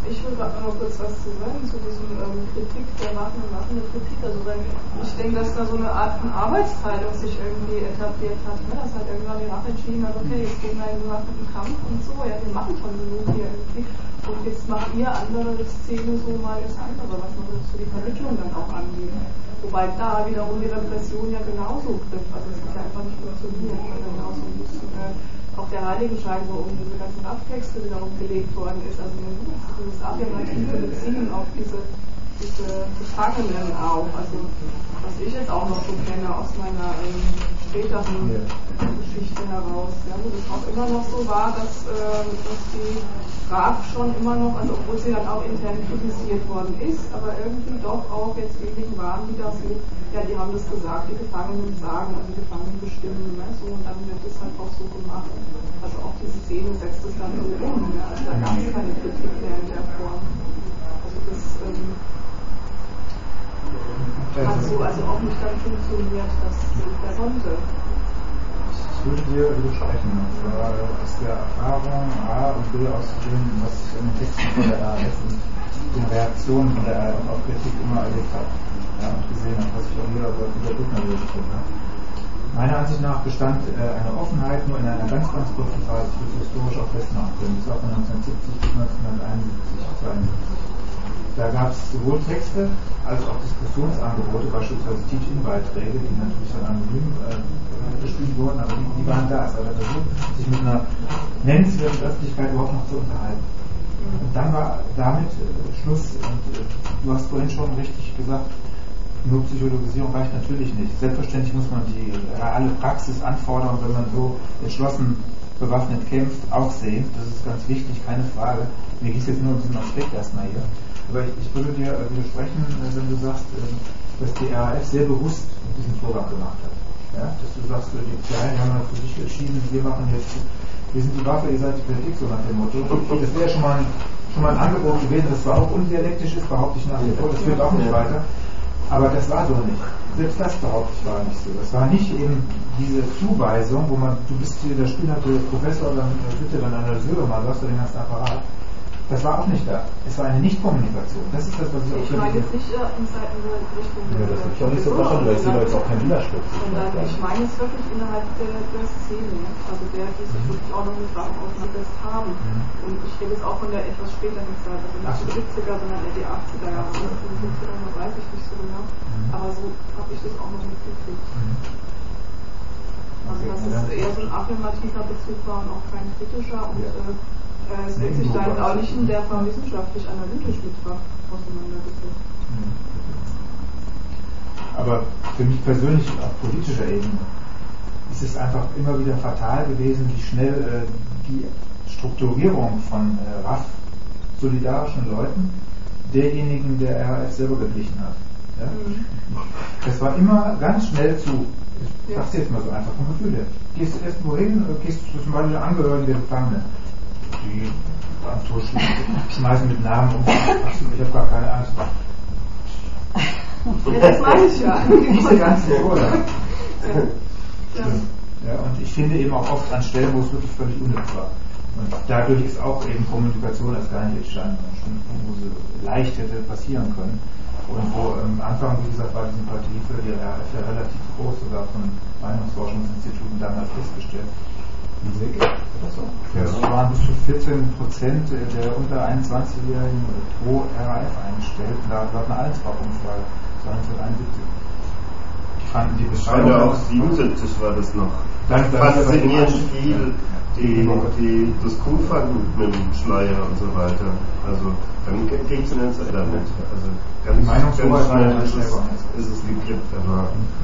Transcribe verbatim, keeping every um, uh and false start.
Ich will gerade noch mal kurz was zu sagen zu diesem ähm, Kritik der Waffen und Waffenkritik. Also weil ich denke, dass da so eine Art von Arbeitsteilung sich irgendwie etabliert hat. Ne? Dass halt irgendwann die Waffen entschieden hat, okay, jetzt gehen wir in den bewaffneten Kampf und so, ja, wir machen schon genug hier irgendwie. Und jetzt macht ihr andere Szene so mal das andere, was man so die Vermittlung dann auch angeht. Wobei da wiederum die Repression ja genauso trifft. Also es ist ja einfach nicht funktioniert, weil dann auch so ein bisschen äh, auch der Heiligenschein, wo um diese ganzen Abtexte wiederum gelegt worden ist. Also dieses affirmative Beziehen auf diese, diese Gefangenen auch. Also was ich jetzt auch noch so kenne aus meiner ähm, späteren Geschichte heraus, ja, wo das auch immer noch so war, dass, äh, dass die R A F schon immer noch, also obwohl sie dann auch intern kritisiert worden ist, aber irgendwie doch auch jetzt diejenigen waren, die da so, ja, die haben das gesagt, die Gefangenen sagen und die Gefangenen bestimmen, ne, so, und dann wird das halt auch so gemacht. Also auch diese Szene setzt es dann so um, ne, also da gab es keine Kritik mehr in der Form. Also das ähm, hat so also auch nicht dann funktioniert, dass der konnte. Ich würde dir widersprechen, und zwar aus der Erfahrung A und B auszugehen, was ich in den Texten von der R A F und den Reaktionen von der R A F auf Kritik immer erlebt habe, ja, und gesehen habe, was ich auch jeder über Büttner gefunden habe. Meiner Ansicht nach bestand äh, eine Offenheit nur in einer ganz, ganz kurzen Phase, ich würde es historisch auch festmachen können, das war von neunzehnhundertsiebzig bis neunzehnhunderteinundsiebzig, zweiundsiebzig. Da gab es sowohl Texte als auch Diskussionsangebote, beispielsweise Teach-In-Beiträge, die natürlich dann anonym äh, gespielt wurden, aber die, die waren da. Es war der Versuch, sich mit einer nennenswerten Öffentlichkeit überhaupt noch zu unterhalten. Und dann war damit äh, Schluss. Und äh, du hast vorhin schon richtig gesagt, nur Psychologisierung reicht natürlich nicht. Selbstverständlich muss man die reale Praxis anfordern, wenn man so entschlossen bewaffnet kämpft, auch sehen. Das ist ganz wichtig, keine Frage. Mir geht es jetzt nur um diesen Aspekt erstmal hier. Aber ich, ich würde dir äh, widersprechen, äh, wenn du sagst, äh, dass die R A F sehr bewusst diesen Vorgang gemacht hat. Ja? Dass du sagst, äh, die Kleinen haben für sich entschieden, wir machen jetzt, wir sind die Waffe, ihr seid die Politik, so nach dem Motto. Das wäre schon mal, ein, schon mal ein Angebot gewesen, das zwar auch undialektisch ist, behaupte ich nach wie vor, das führt auch nicht weiter. Aber das war so nicht. Selbst das behaupte ich war nicht so. Das war nicht eben diese Zuweisung, wo man, du bist hier der spielhafte Professor, dann bitte dann Analyseure mal, du hast ja den ganzen Apparat. Das war auch nicht da. Es war eine Nicht-Kommunikation. Das ist das, was ich auch Ich meine jetzt nicht in Seiten der Richtung. Ja, das ist schon nicht so verstanden, weil es da jetzt auch kein Widerspruch ist. Sondern ich meine es wirklich innerhalb der, der Szene, also der, die sich wirklich auch noch mit Waffen auseinandergesetzt haben. Und ich rede jetzt auch von der etwas späteren Zeit, also nicht die siebziger, sondern eher die achtziger Jahre. Also die siebziger weiß ich nicht so genau. Aber so habe ich das auch noch mitgekriegt. Also dass es eher so ein affirmativer Bezug war und auch kein kritischer. Und äh, es wird sich da jetzt auch nicht in der Form wissenschaftlich-analytisch mit auseinandergesetzt. Aber für mich persönlich auf politischer Ebene ist es einfach immer wieder fatal gewesen, wie schnell äh, die Strukturierung von äh, R A F, solidarischen Leuten, derjenigen der R A F selber geglichen hat. Ja? Mhm. Das war immer ganz schnell zu, ich sag's jetzt mal so einfach vom Gefühl her. Gehst du erst wohin, gehst du zum Beispiel Angehörigen der Gefangenen, die am Tor schmeißen mit Namen um. Ich habe gar keine Angst. Ja, das meine ich ja. Diese ganzen Oder? Ja. Ja, und ich finde eben auch oft an Stellen, wo es wirklich völlig unnütz war. Und dadurch ist auch eben Kommunikation als gar nicht entstanden, wo sie leicht hätte passieren können. Und wo am Anfang, wie gesagt, war die Sympathie für die R A F ja relativ groß, sogar von Meinungsforschungsinstituten damals festgestellt. Ja, es waren bis zu vierzehn Prozent der unter einundzwanzigjährigen pro R A F eingestellt. Da war eine Allensbach-Umfrage, das war neunzehnhunderteinundsiebzig. Die fanden die Beschreibung. Ja, auch siebenundsiebzig war das noch. Dann faszinierend viel, die, die, das Kuhfangen mit dem Schleier und so weiter. Also, dann ging es in ins Internet. Also, ganz, die Meinungsforschung ganz schnell ist es, ist es gekippt, aber.